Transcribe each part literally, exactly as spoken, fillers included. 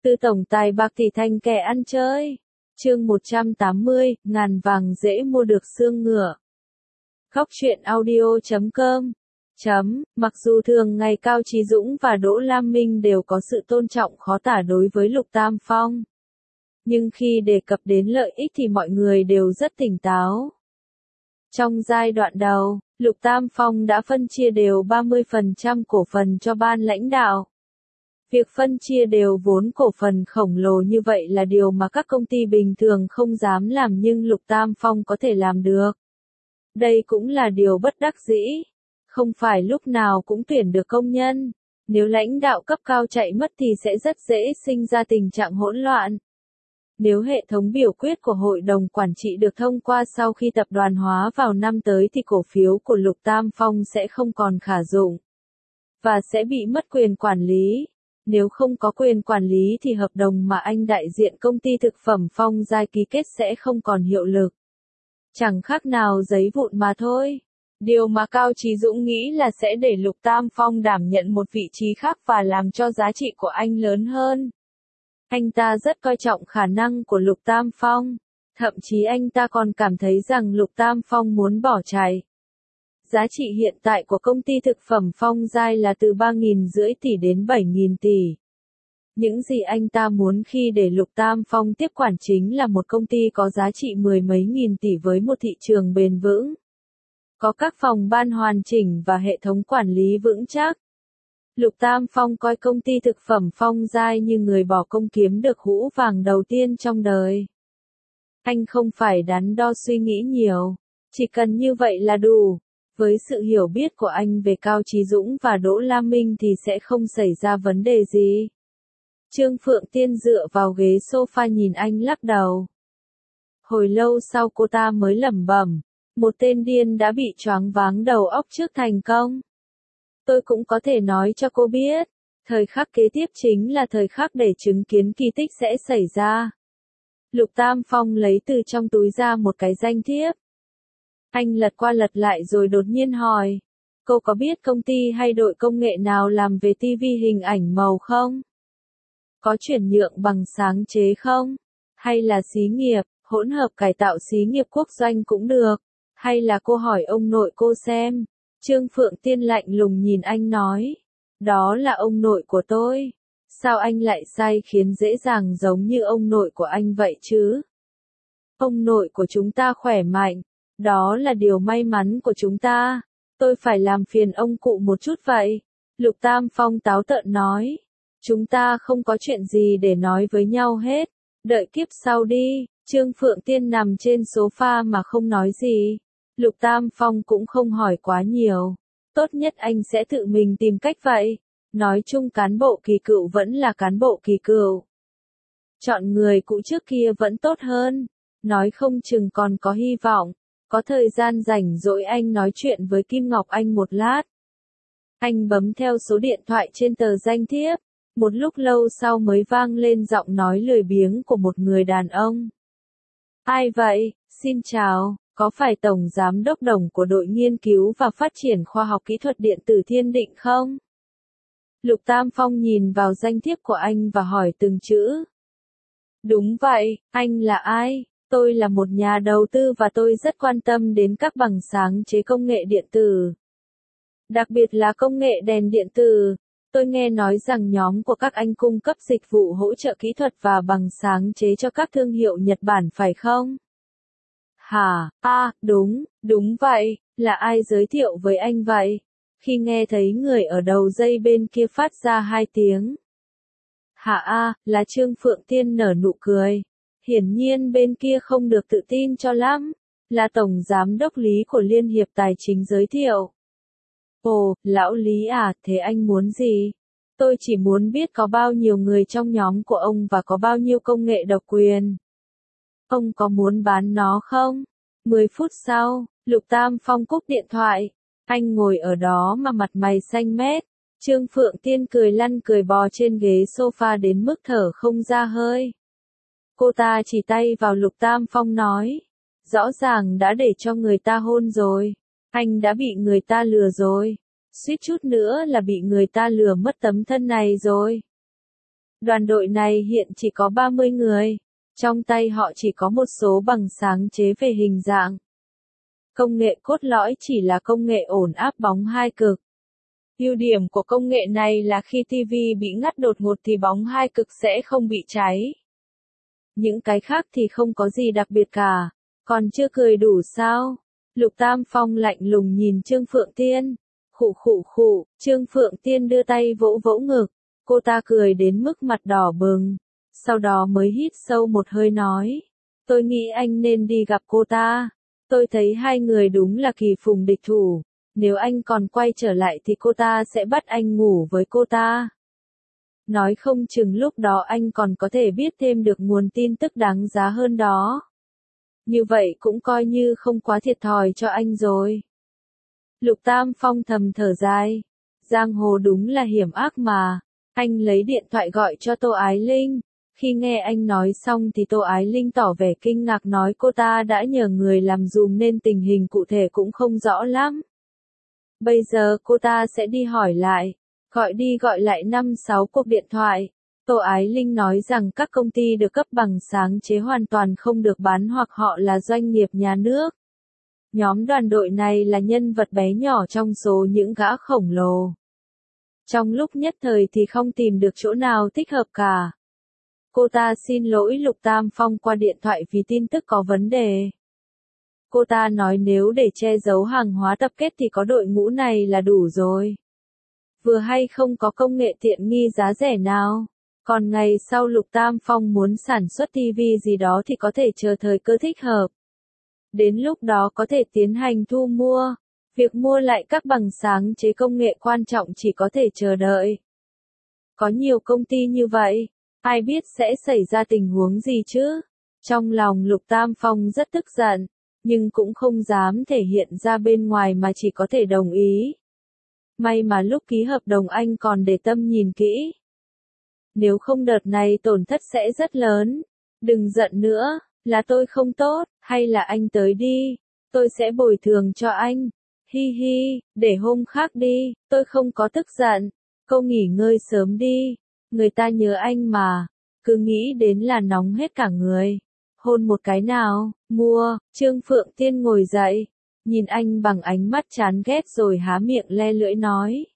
Từ tổng tài bạc tỷ thành kẻ ăn chơi. Chương một trăm tám mươi, ngàn vàng dễ mua được xương ngựa. Góc truyện audio chấm com. Chấm, mặc dù thường ngày Cao Chí Dũng và Đỗ Lam Minh đều có sự tôn trọng khó tả đối với Lục Tam Phong. Nhưng khi đề cập đến lợi ích thì mọi người đều rất tỉnh táo. Trong giai đoạn đầu, Lục Tam Phong đã phân chia đều ba mươi phần trăm cổ phần cho ban lãnh đạo. Việc phân chia đều vốn cổ phần khổng lồ như vậy là điều mà các công ty bình thường không dám làm nhưng Lục Tam Phong có thể làm được. Đây cũng là điều bất đắc dĩ. Không phải lúc nào cũng tuyển được công nhân. Nếu lãnh đạo cấp cao chạy mất thì sẽ rất dễ sinh ra tình trạng hỗn loạn. Nếu hệ thống biểu quyết của hội đồng quản trị được thông qua sau khi tập đoàn hóa vào năm tới thì cổ phiếu của Lục Tam Phong sẽ không còn khả dụng. Và sẽ bị mất quyền quản lý. Nếu không có quyền quản lý thì hợp đồng mà anh đại diện công ty thực phẩm Phong Giai ký kết sẽ không còn hiệu lực. Chẳng khác nào giấy vụn mà thôi. Điều mà Cao Chí Dũng nghĩ là sẽ để Lục Tam Phong đảm nhận một vị trí khác và làm cho giá trị của anh lớn hơn. Anh ta rất coi trọng khả năng của Lục Tam Phong. Thậm chí anh ta còn cảm thấy rằng Lục Tam Phong muốn bỏ chạy. Giá trị hiện tại của công ty thực phẩm Phong Giai là từ ba nghìn rưỡi tỷ đến bảy nghìn tỷ. Những gì anh ta muốn khi để Lục Tam Phong tiếp quản chính là một công ty có giá trị mười mấy nghìn tỷ với một thị trường bền vững. Có các phòng ban hoàn chỉnh và hệ thống quản lý vững chắc. Lục Tam Phong coi công ty thực phẩm Phong Giai như người bỏ công kiếm được hũ vàng đầu tiên trong đời. Anh không phải đắn đo suy nghĩ nhiều. Chỉ cần như vậy là đủ. Với sự hiểu biết của anh về Cao Chí Dũng và Đỗ Lam Minh thì sẽ không xảy ra vấn đề gì. Trương Phượng Tiên dựa vào ghế sofa nhìn anh lắc đầu. Hồi lâu sau cô ta mới lẩm bẩm, một tên điên đã bị choáng váng đầu óc trước thành công. Tôi cũng có thể nói cho cô biết, thời khắc kế tiếp chính là thời khắc để chứng kiến kỳ tích sẽ xảy ra. Lục Tam Phong lấy từ trong túi ra một cái danh thiếp. Anh lật qua lật lại rồi đột nhiên hỏi, cô có biết công ty hay đội công nghệ nào làm về ti vi hình ảnh màu không? Có chuyển nhượng bằng sáng chế không? Hay là xí nghiệp, hỗn hợp cải tạo xí nghiệp quốc doanh cũng được? Hay là cô hỏi ông nội cô xem? Trương Phượng Tiên lạnh lùng nhìn anh nói, đó là ông nội của tôi. Sao anh lại sai khiến dễ dàng giống như ông nội của anh vậy chứ? Ông nội của chúng ta khỏe mạnh. Đó là điều may mắn của chúng ta. Tôi phải làm phiền ông cụ một chút vậy. Lục Tam Phong táo tợn nói. Chúng ta không có chuyện gì để nói với nhau hết. Đợi kiếp sau đi. Trương Phượng Tiên nằm trên sofa mà không nói gì. Lục Tam Phong cũng không hỏi quá nhiều. Tốt nhất anh sẽ tự mình tìm cách vậy. Nói chung cán bộ kỳ cựu vẫn là cán bộ kỳ cựu. Chọn người cũ trước kia vẫn tốt hơn. Nói không chừng còn có hy vọng. Có thời gian rảnh rỗi anh nói chuyện với Kim Ngọc Anh một lát. Anh bấm theo số điện thoại trên tờ danh thiếp. Một lúc lâu sau mới vang lên giọng nói lười biếng của một người đàn ông. Ai vậy? Xin chào, có phải Tổng Giám đốc Đồng của đội nghiên cứu và phát triển khoa học kỹ thuật điện tử Thiên Định không? Lục Tam Phong nhìn vào danh thiếp của anh và hỏi từng chữ. Đúng vậy, anh là ai? Tôi là một nhà đầu tư và tôi rất quan tâm đến các bằng sáng chế công nghệ điện tử. Đặc biệt là công nghệ đèn điện tử. Tôi nghe nói rằng nhóm của các anh cung cấp dịch vụ hỗ trợ kỹ thuật và bằng sáng chế cho các thương hiệu Nhật Bản phải không? Hả? À, đúng, đúng vậy. Là ai giới thiệu với anh vậy? Khi nghe thấy người ở đầu dây bên kia phát ra hai tiếng. Hả a, là Trương Phượng Tiên nở nụ cười. Hiển nhiên bên kia không được tự tin cho lắm. Là Tổng Giám đốc Lý của Liên hiệp Tài chính giới thiệu. Ồ, lão Lý à, thế anh muốn gì? Tôi chỉ muốn biết có bao nhiêu người trong nhóm của ông và có bao nhiêu công nghệ độc quyền. Ông có muốn bán nó không? Mười phút sau, Lục Tam Phong cúp điện thoại. Anh ngồi ở đó mà mặt mày xanh mét. Trương Phượng Tiên cười lăn cười bò trên ghế sofa đến mức thở không ra hơi. Cô ta chỉ tay vào Lục Tam Phong nói. Rõ ràng đã để cho người ta hôn rồi. Anh đã bị người ta lừa rồi. Suýt chút nữa là bị người ta lừa mất tấm thân này rồi. Đoàn đội này hiện chỉ có ba mươi người. Trong tay họ chỉ có một số bằng sáng chế về hình dạng. Công nghệ cốt lõi chỉ là công nghệ ổn áp bóng hai cực. Ưu điểm của công nghệ này là khi ti vi bị ngắt đột ngột thì bóng hai cực sẽ không bị cháy. Những cái khác thì không có gì đặc biệt cả. Còn chưa cười đủ sao? Lục Tam Phong lạnh lùng nhìn Trương Phượng Tiên. Khụ khụ khụ, Trương Phượng Tiên đưa tay vỗ vỗ ngực. Cô ta cười đến mức mặt đỏ bừng. Sau đó mới hít sâu một hơi nói. Tôi nghĩ anh nên đi gặp cô ta. Tôi thấy hai người đúng là kỳ phùng địch thủ. Nếu anh còn quay trở lại thì cô ta sẽ bắt anh ngủ với cô ta. Nói không chừng lúc đó anh còn có thể biết thêm được nguồn tin tức đáng giá hơn đó. Như vậy cũng coi như không quá thiệt thòi cho anh rồi. Lục Tam Phong thầm thở dài. Giang hồ đúng là hiểm ác mà. Anh lấy điện thoại gọi cho Tô Ái Linh. Khi nghe anh nói xong thì Tô Ái Linh tỏ vẻ kinh ngạc nói cô ta đã nhờ người làm dùm nên tình hình cụ thể cũng không rõ lắm. Bây giờ cô ta sẽ đi hỏi lại. Gọi đi gọi lại năm sáu cuộc điện thoại. Tô Ái Linh nói rằng các công ty được cấp bằng sáng chế hoàn toàn không được bán hoặc họ là doanh nghiệp nhà nước. Nhóm đoàn đội này là nhân vật bé nhỏ trong số những gã khổng lồ. Trong lúc nhất thời thì không tìm được chỗ nào thích hợp cả. Cô ta xin lỗi Lục Tam Phong qua điện thoại vì tin tức có vấn đề. Cô ta nói nếu để che giấu hàng hóa tập kết thì có đội ngũ này là đủ rồi. Vừa hay không có công nghệ tiện nghi giá rẻ nào. Còn ngày sau Lục Tam Phong muốn sản xuất ti vi gì đó thì có thể chờ thời cơ thích hợp. Đến lúc đó có thể tiến hành thu mua. Việc mua lại các bằng sáng chế công nghệ quan trọng chỉ có thể chờ đợi. Có nhiều công ty như vậy, ai biết sẽ xảy ra tình huống gì chứ? Trong lòng Lục Tam Phong rất tức giận, nhưng cũng không dám thể hiện ra bên ngoài mà chỉ có thể đồng ý. May mà lúc ký hợp đồng anh còn để tâm nhìn kỹ. Nếu không đợt này tổn thất sẽ rất lớn. Đừng giận nữa, là tôi không tốt, hay là anh tới đi, tôi sẽ bồi thường cho anh. Hi hi, để hôm khác đi, tôi không có tức giận. Cô nghỉ ngơi sớm đi, người ta nhớ anh mà, cứ nghĩ đến là nóng hết cả người. Hôn một cái nào, mua, Trương Phượng Tiên ngồi dậy, nhìn anh bằng ánh mắt chán ghét rồi há miệng le lưỡi nói.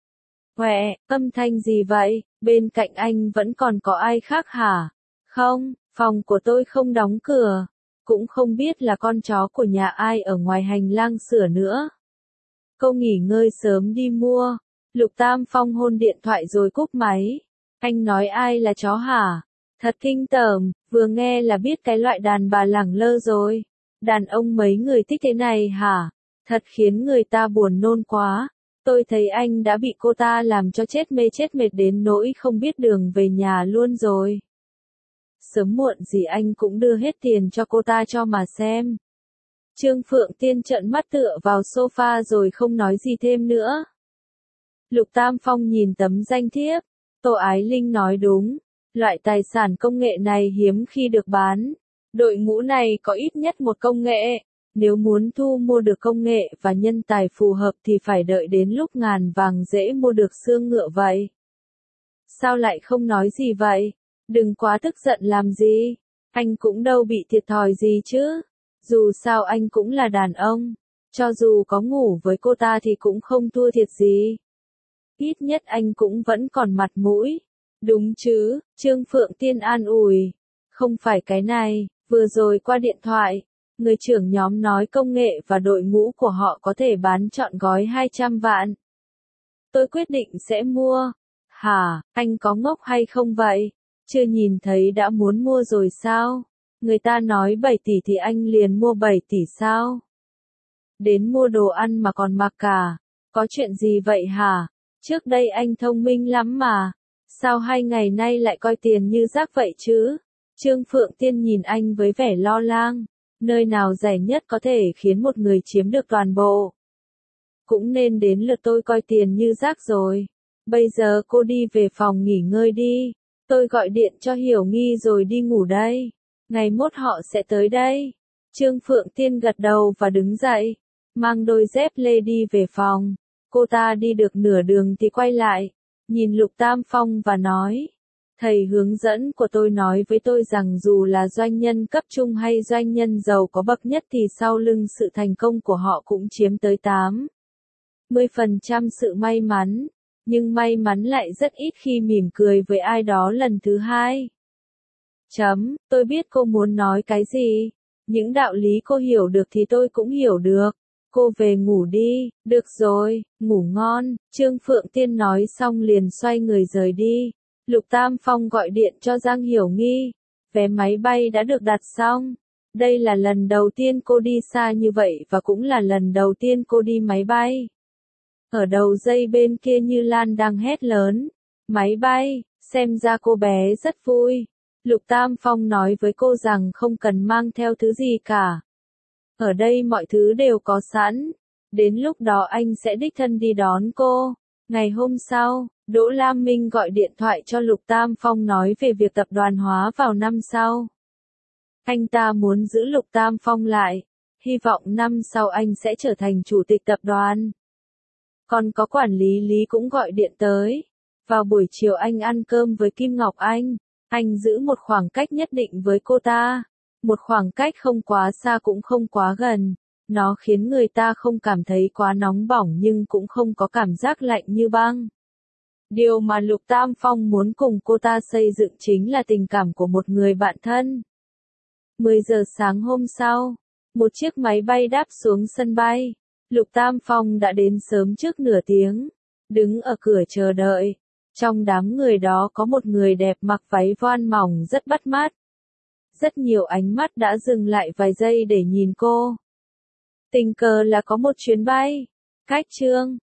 Quẹ, âm thanh gì vậy, bên cạnh anh vẫn còn có ai khác hả? Không, phòng của tôi không đóng cửa, cũng không biết là con chó của nhà ai ở ngoài hành lang sửa nữa. Cô nghỉ ngơi sớm đi mua. Lục Tam Phong hôn điện thoại rồi cúp máy. Anh nói ai là chó hả? Thật kinh tởm, vừa nghe là biết cái loại đàn bà lẳng lơ rồi. Đàn ông mấy người thích thế này hả? Thật khiến người ta buồn nôn quá. Tôi thấy anh đã bị cô ta làm cho chết mê chết mệt đến nỗi không biết đường về nhà luôn rồi. Sớm muộn gì anh cũng đưa hết tiền cho cô ta cho mà xem. Trương Phượng Tiên trợn mắt tựa vào sofa rồi không nói gì thêm nữa. Lục Tam Phong nhìn tấm danh thiếp. Tô Ái Linh nói đúng. Loại tài sản công nghệ này hiếm khi được bán. Đội ngũ này có ít nhất một công nghệ. Nếu muốn thu mua được công nghệ và nhân tài phù hợp thì phải đợi đến lúc ngàn vàng dễ mua được xương ngựa vậy. Sao lại không nói gì vậy? Đừng quá tức giận làm gì. Anh cũng đâu bị thiệt thòi gì chứ. Dù sao anh cũng là đàn ông. Cho dù có ngủ với cô ta thì cũng không thua thiệt gì. Ít nhất anh cũng vẫn còn mặt mũi. Đúng chứ, Trương Phượng Tiên an ủi. Không phải cái này, vừa rồi qua điện thoại. Người trưởng nhóm nói công nghệ và đội ngũ của họ có thể bán trọn gói hai trăm vạn. Tôi quyết định sẽ mua. Hả, anh có ngốc hay không vậy? Chưa nhìn thấy đã muốn mua rồi sao? Người ta nói bảy tỷ thì anh liền mua bảy tỷ sao? Đến mua đồ ăn mà còn mặc cả. Có chuyện gì vậy hả? Trước đây anh thông minh lắm mà. Sao hai ngày nay lại coi tiền như rác vậy chứ? Trương Phượng Tiên nhìn anh với vẻ lo lắng. Nơi nào rẻ nhất có thể khiến một người chiếm được toàn bộ. Cũng nên đến lượt tôi coi tiền như rác rồi. Bây giờ cô đi về phòng nghỉ ngơi đi. Tôi gọi điện cho Hiểu Nghi rồi đi ngủ đây. Ngày mốt họ sẽ tới đây. Trương Phượng Tiên gật đầu và đứng dậy. Mang đôi dép lê đi về phòng. Cô ta đi được nửa đường thì quay lại. Nhìn Lục Tam Phong và nói. Thầy hướng dẫn của tôi nói với tôi rằng dù là doanh nhân cấp trung hay doanh nhân giàu có bậc nhất thì sau lưng sự thành công của họ cũng chiếm tới tám mươi phần trăm sự may mắn, nhưng may mắn lại rất ít khi mỉm cười với ai đó lần thứ hai. Chấm, tôi biết cô muốn nói cái gì. Những đạo lý cô hiểu được thì tôi cũng hiểu được. Cô về ngủ đi, được rồi, ngủ ngon, Trương Phượng Tiên nói xong liền xoay người rời đi. Lục Tam Phong gọi điện cho Giang Hiểu Nghi. Vé máy bay đã được đặt xong. Đây là lần đầu tiên cô đi xa như vậy và cũng là lần đầu tiên cô đi máy bay. Ở đầu dây bên kia Như Lan đang hét lớn. Máy bay, xem ra cô bé rất vui. Lục Tam Phong nói với cô rằng không cần mang theo thứ gì cả. Ở đây mọi thứ đều có sẵn. Đến lúc đó anh sẽ đích thân đi đón cô. Ngày hôm sau, Đỗ Lam Minh gọi điện thoại cho Lục Tam Phong nói về việc tập đoàn hóa vào năm sau. Anh ta muốn giữ Lục Tam Phong lại. Hy vọng năm sau anh sẽ trở thành chủ tịch tập đoàn. Còn có quản lý Lý cũng gọi điện tới. Vào buổi chiều anh ăn cơm với Kim Ngọc Anh. Anh giữ một khoảng cách nhất định với cô ta. Một khoảng cách không quá xa cũng không quá gần. Nó khiến người ta không cảm thấy quá nóng bỏng nhưng cũng không có cảm giác lạnh như băng. Điều mà Lục Tam Phong muốn cùng cô ta xây dựng chính là tình cảm của một người bạn thân. mười giờ sáng hôm sau, một chiếc máy bay đáp xuống sân bay. Lục Tam Phong đã đến sớm trước nửa tiếng, đứng ở cửa chờ đợi. Trong đám người đó có một người đẹp mặc váy voan mỏng rất bắt mắt. Rất nhiều ánh mắt đã dừng lại vài giây để nhìn cô. Tình cờ là có một chuyến bay cách Trương